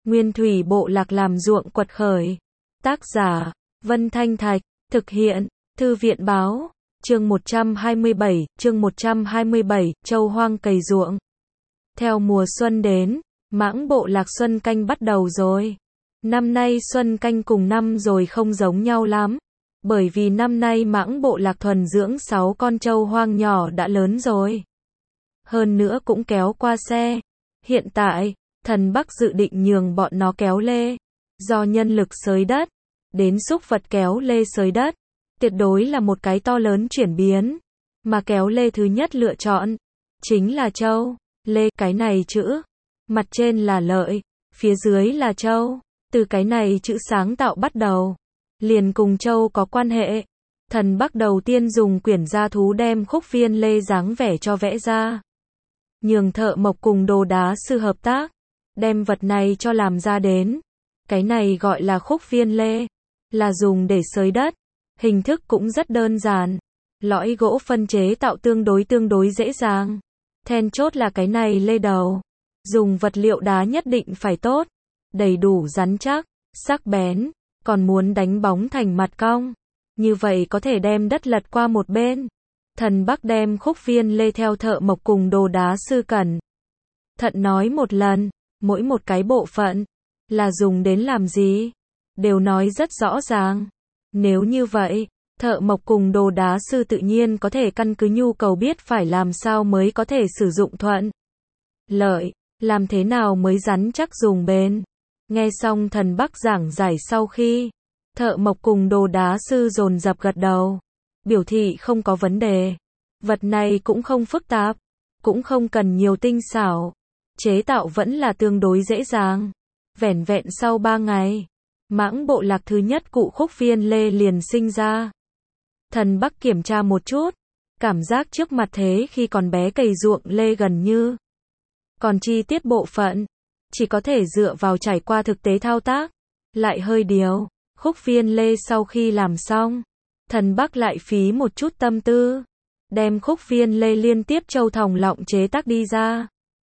Nguyên thủy bộ lạc làm ruộng quật khởi. Tác giả, Vân Thanh Thạch, thực hiện, Thư viện báo, chương 127, Châu Hoang cày ruộng. Theo mùa xuân đến, Mãng bộ lạc xuân canh bắt đầu rồi. Năm nay xuân canh cùng năm rồi không giống nhau lắm, bởi vì năm nay Mãng bộ lạc thuần dưỡng 6 con trâu hoang nhỏ đã lớn rồi. Hơn nữa cũng kéo qua xe. Hiện tại, Thần Bắc dự định nhường bọn nó kéo lê. Do nhân lực xới đất, đến súc vật kéo lê xới đất, tuyệt đối là một cái to lớn chuyển biến. Mà kéo lê thứ nhất lựa chọn, chính là trâu. Lê, cái này chữ, mặt trên là lợi, phía dưới là trâu. Từ cái này chữ sáng tạo bắt đầu, liền cùng trâu có quan hệ. Thần Bắc đầu tiên dùng quyển gia thú đem khúc viên lê dáng vẻ cho vẽ ra. Nhường thợ mộc cùng đồ đá sư hợp tác, đem vật này cho làm ra đến. Cái này gọi là khúc viên lê, là dùng để xới đất. Hình thức cũng rất đơn giản. Lõi gỗ phân chế tạo tương đối dễ dàng. Then chốt là cái này lê đầu. Dùng vật liệu đá nhất định phải tốt, đầy đủ rắn chắc, sắc bén, còn muốn đánh bóng thành mặt cong. Như vậy có thể đem đất lật qua một bên. Thần Bắc đem khúc viên lê theo thợ mộc cùng đồ đá sư cẩn thận nói một lần, mỗi một cái bộ phận là dùng đến làm gì, đều nói rất rõ ràng. Nếu như vậy, thợ mộc cùng đồ đá sư tự nhiên có thể căn cứ nhu cầu biết phải làm sao mới có thể sử dụng thuận lợi, làm thế nào mới rắn chắc dùng bền. Nghe xong Thần Bắc giảng giải sau khi, thợ mộc cùng đồ đá sư dồn dập gật đầu, biểu thị không có vấn đề. Vật này cũng không phức tạp, cũng không cần nhiều tinh xảo, chế tạo vẫn là tương đối dễ dàng. Vẻn vẹn sau 3 ngày, Mãng bộ lạc thứ nhất cụ khúc viên lê liền sinh ra. Thần Bắc kiểm tra một chút, cảm giác trước mặt thế khi còn bé cày ruộng lê gần như. Còn chi tiết bộ phận, chỉ có thể dựa vào trải qua thực tế thao tác, lại hơi điều. Khúc viên lê sau khi làm xong, Thần Bắc lại phí một chút tâm tư, đem khúc viên lê liên tiếp châu thòng lọng chế tác đi ra.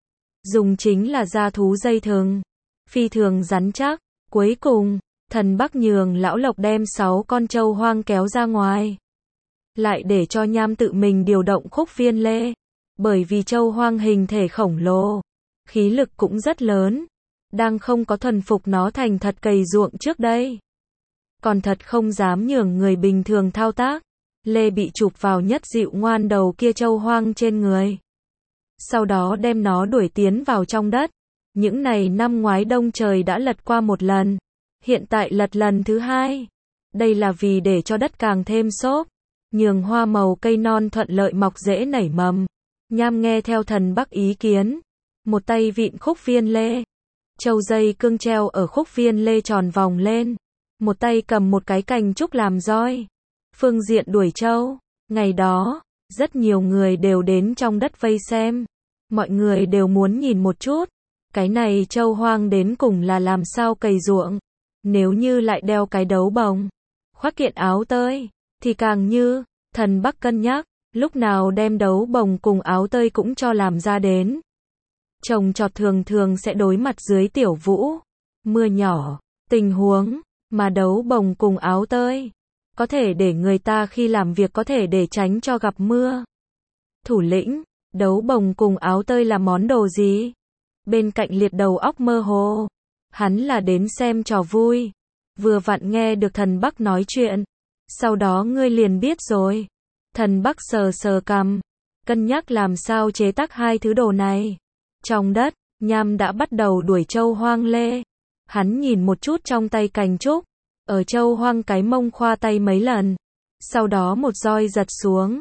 Dùng chính là da thú dây thừng, phi thường rắn chắc. Cuối cùng, Thần Bắc nhường lão Lộc đem 6 con trâu hoang kéo ra ngoài. Lại để cho Nham tự mình điều động khúc viên lê. Bởi vì trâu hoang hình thể khổng lồ, khí lực cũng rất lớn, đang không có thuần phục nó thành thật cày ruộng trước đây. Còn thật không dám nhường người bình thường thao tác. Lê bị chụp vào nhất dịu ngoan đầu kia trâu hoang trên người. Sau đó đem nó đuổi tiến vào trong đất. Những này năm ngoái đông trời đã lật qua một lần. Hiện tại lật lần thứ hai. Đây là vì để cho đất càng thêm xốp, nhường hoa màu cây non thuận lợi mọc rễ nảy mầm. Nham nghe theo Thần Bắc ý kiến, một tay vịn khúc viên lê. Châu dây cương treo ở khúc viên lê tròn vòng lên. Một tay cầm một cái cành trúc làm roi. Phương diện đuổi trâu. Ngày đó, rất nhiều người đều đến trong đất vây xem. Mọi người đều muốn nhìn một chút. Cái này trâu hoang đến cùng là làm sao cày ruộng. Nếu như lại đeo cái đấu bồng, khoác kiện áo tơi, thì càng như. Thần Bắc cân nhắc, lúc nào đem đấu bồng cùng áo tơi cũng cho làm ra đến. Trồng trọt thường thường sẽ đối mặt dưới tiểu vũ, mưa nhỏ, tình huống, mà đấu bồng cùng áo tơi có thể để người ta khi làm việc có thể để tránh cho gặp mưa. Thủ lĩnh, đấu bồng cùng áo tơi là món đồ gì? Bên cạnh Liệt đầu óc mơ hồ. Hắn là đến xem trò vui. Vừa vặn nghe được Thần Bắc nói chuyện. Sau đó ngươi liền biết rồi. Thần Bắc sờ sờ cằm, cân nhắc làm sao chế tác hai thứ đồ này. Trong đất, Nham đã bắt đầu đuổi trâu hoang lê. Hắn nhìn một chút trong tay cành trúc, ở trâu hoang cái mông khoa tay mấy lần. Sau đó một roi giật xuống.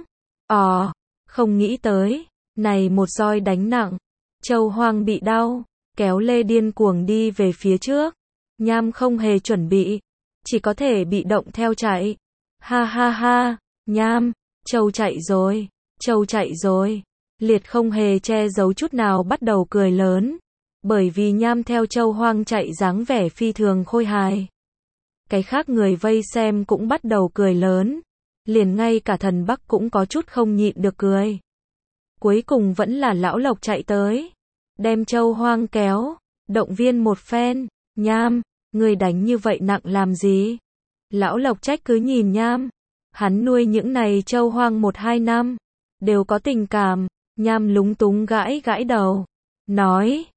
Không nghĩ tới, này một roi đánh nặng. Trâu hoang bị đau, kéo lê điên cuồng đi về phía trước. Nham không hề chuẩn bị, chỉ có thể bị động theo chạy. Ha ha ha, Nham, trâu chạy rồi, trâu chạy rồi. Liệt không hề che giấu chút nào bắt đầu cười lớn. Bởi vì Nham theo trâu hoang chạy dáng vẻ phi thường khôi hài. Cái khác người vây xem cũng bắt đầu cười lớn. Liền ngay cả Thần Bắc cũng có chút không nhịn được cười. Cuối cùng vẫn là lão Lộc chạy tới, đem trâu hoang kéo, động viên một phen. Nham, người đánh như vậy nặng làm gì? Lão Lộc trách cứ nhìn Nham. Hắn nuôi những này trâu hoang 1-2 năm, đều có tình cảm. Nham lúng túng gãi gãi đầu, nói,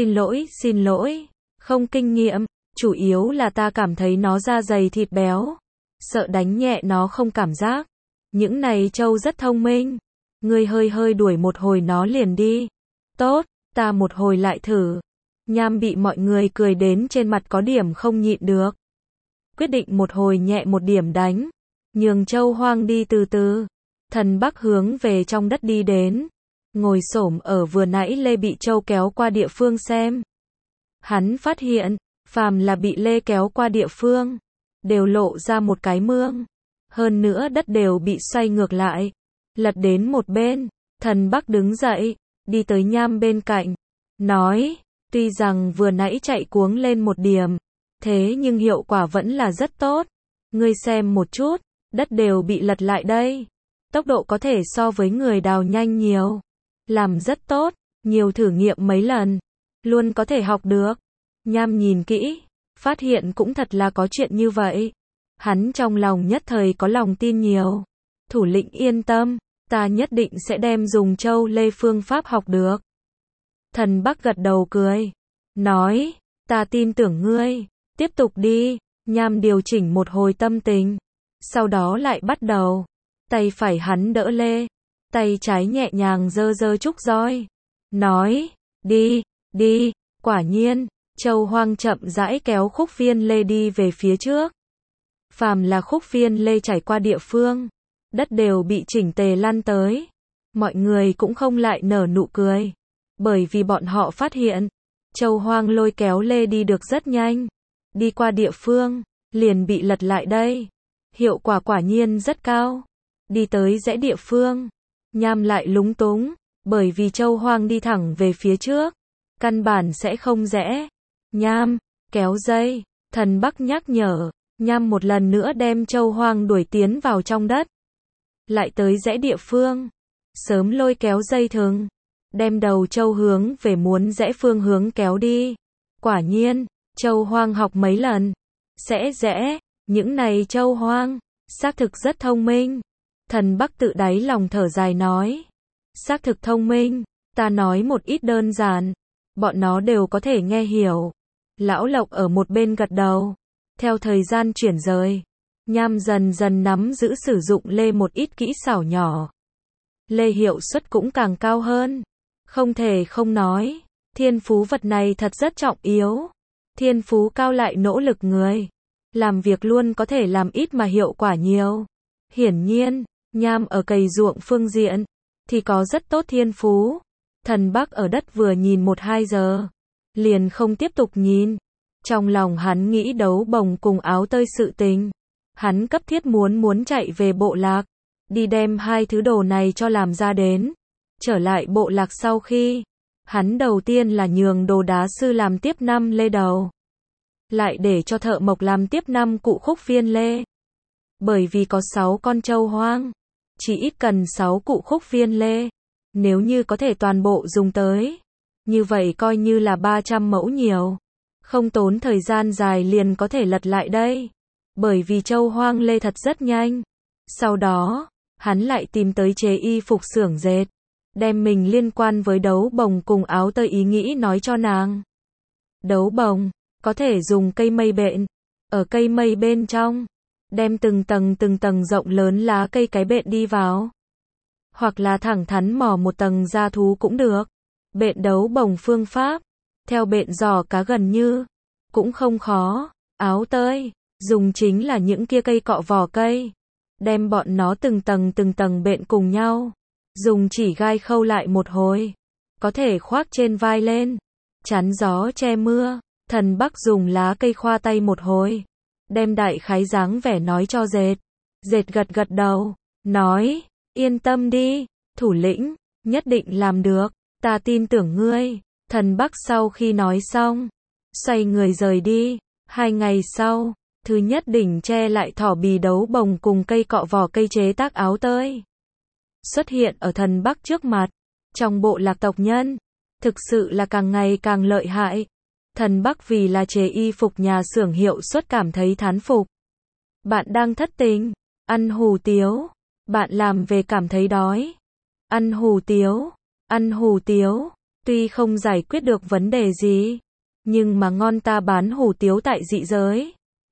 xin lỗi, không kinh nghiệm, chủ yếu là ta cảm thấy nó da dày thịt béo, sợ đánh nhẹ nó không cảm giác. Những này trâu rất thông minh, ngươi hơi đuổi một hồi nó liền đi. Tốt, ta một hồi lại thử. Nham bị mọi người cười đến trên mặt có điểm không nhịn được. Quyết định một hồi nhẹ một điểm đánh, nhường trâu hoang đi từ từ. Thần Bắc hướng về trong đất đi đến, ngồi xổm ở vừa nãy Lê bị trâu kéo qua địa phương xem. Hắn phát hiện, phàm là bị Lê kéo qua địa phương, đều lộ ra một cái mương. Hơn nữa đất đều bị xoay ngược lại, lật đến một bên. Thần Bắc đứng dậy, đi tới Nham bên cạnh, nói, tuy rằng vừa nãy chạy cuống lên một điểm, thế nhưng hiệu quả vẫn là rất tốt. Ngươi xem một chút, đất đều bị lật lại đây. Tốc độ có thể so với người đào nhanh nhiều. Làm rất tốt, nhiều thử nghiệm mấy lần, luôn có thể học được. Nham nhìn kỹ, phát hiện cũng thật là có chuyện như vậy. Hắn trong lòng nhất thời có lòng tin nhiều. Thủ lĩnh yên tâm, ta nhất định sẽ đem dùng châu Lê phương pháp học được. Thần Bắc gật đầu cười, nói, ta tin tưởng ngươi, tiếp tục đi. Nham điều chỉnh một hồi tâm tình, sau đó lại bắt đầu. Tay phải hắn đỡ Lê, tay trái nhẹ nhàng giơ trúc roi, nói, đi. Quả nhiên, trâu hoang chậm rãi kéo khúc viên Lê đi về phía trước. Phàm là khúc viên Lê trải qua địa phương, đất đều bị chỉnh tề lăn tới. Mọi người cũng không lại nở nụ cười, bởi vì bọn họ phát hiện, trâu hoang lôi kéo Lê đi được rất nhanh. Đi qua địa phương, liền bị lật lại đây. Hiệu quả quả nhiên rất cao. Đi tới rẽ địa phương, Nham lại lúng túng, bởi vì trâu hoang đi thẳng về phía trước, căn bản sẽ không rẽ. Nham, kéo dây. Thần Bắc nhắc nhở. Nham một lần nữa đem trâu hoang đuổi tiến vào trong đất. Lại tới rẽ địa phương, sớm lôi kéo dây thừng, đem đầu trâu hướng về muốn rẽ phương hướng kéo đi. Quả nhiên, trâu hoang học mấy lần, sẽ rẽ. Những này trâu hoang, xác thực rất thông minh. Thần Bắc tự đáy lòng thở dài nói, xác thực thông minh, ta nói một ít đơn giản, bọn nó đều có thể nghe hiểu. Lão Lộc ở một bên gật đầu. Theo thời gian chuyển rời, Nham dần dần nắm giữ sử dụng Lê một ít kỹ xảo nhỏ. Lê hiệu suất cũng càng cao hơn. Không thể không nói, thiên phú vật này thật rất trọng yếu. Thiên phú cao lại nỗ lực người, làm việc luôn có thể làm ít mà hiệu quả nhiều. Hiển nhiên, Nham ở cày ruộng phương diện, thì có rất tốt thiên phú. Thần Bắc ở đất vừa nhìn 1-2 giờ, liền không tiếp tục nhìn. Trong lòng hắn nghĩ đấu bồng cùng áo tơi sự tình. Hắn cấp thiết muốn chạy về bộ lạc, đi đem hai thứ đồ này cho làm ra đến. Trở lại bộ lạc sau khi, hắn đầu tiên là nhường đồ đá sư làm tiếp 5 lê đầu. Lại để cho thợ mộc làm tiếp 5 cụ khúc viên lê. Bởi vì có 6 con trâu hoang, chỉ ít cần 6 cụ khúc viên lê. Nếu như có thể toàn bộ dùng tới, như vậy coi như là 300 mẫu nhiều. Không tốn thời gian dài liền có thể lật lại đây. Bởi vì trâu hoang lê thật rất nhanh. Sau đó, hắn lại tìm tới chế y phục xưởng dệt. Đem mình liên quan với đấu bồng cùng áo tơi ý nghĩ nói cho nàng. Đấu bồng, có thể dùng cây mây bện. Ở cây mây bên trong, đem từng tầng rộng lớn lá cây cái bện đi vào. Hoặc là thẳng thắn mò một tầng da thú cũng được. Bện đấu bồng phương pháp, theo bện giò cá gần như, cũng không khó. Áo tơi, dùng chính là những kia cây cọ vỏ cây. Đem bọn nó từng tầng bện cùng nhau. Dùng chỉ gai khâu lại một hồi. Có thể khoác trên vai lên. Chắn gió che mưa. Thần Bắc dùng lá cây khoa tay một hồi. Đem đại khái dáng vẻ nói cho dệt. Dệt gật đầu. Nói, yên tâm đi, thủ lĩnh, nhất định làm được. Ta tin tưởng ngươi. Thần Bắc sau khi nói xong, xoay người rời đi. 2 ngày sau, thứ nhất đỉnh che lại thỏ bì đấu bồng cùng cây cọ vỏ cây chế tác áo tơi. Xuất hiện ở Thần Bắc trước mặt. Trong bộ lạc tộc nhân, thực sự là càng ngày càng lợi hại. Thần Bắc vì là chế y phục nhà xưởng hiệu suất cảm thấy thán phục. Bạn đang thất tình, ăn hủ tiếu. Bạn làm về cảm thấy đói, ăn hủ tiếu, ăn hủ tiếu. Tuy không giải quyết được vấn đề gì, nhưng mà ngon ta bán hủ tiếu tại dị giới.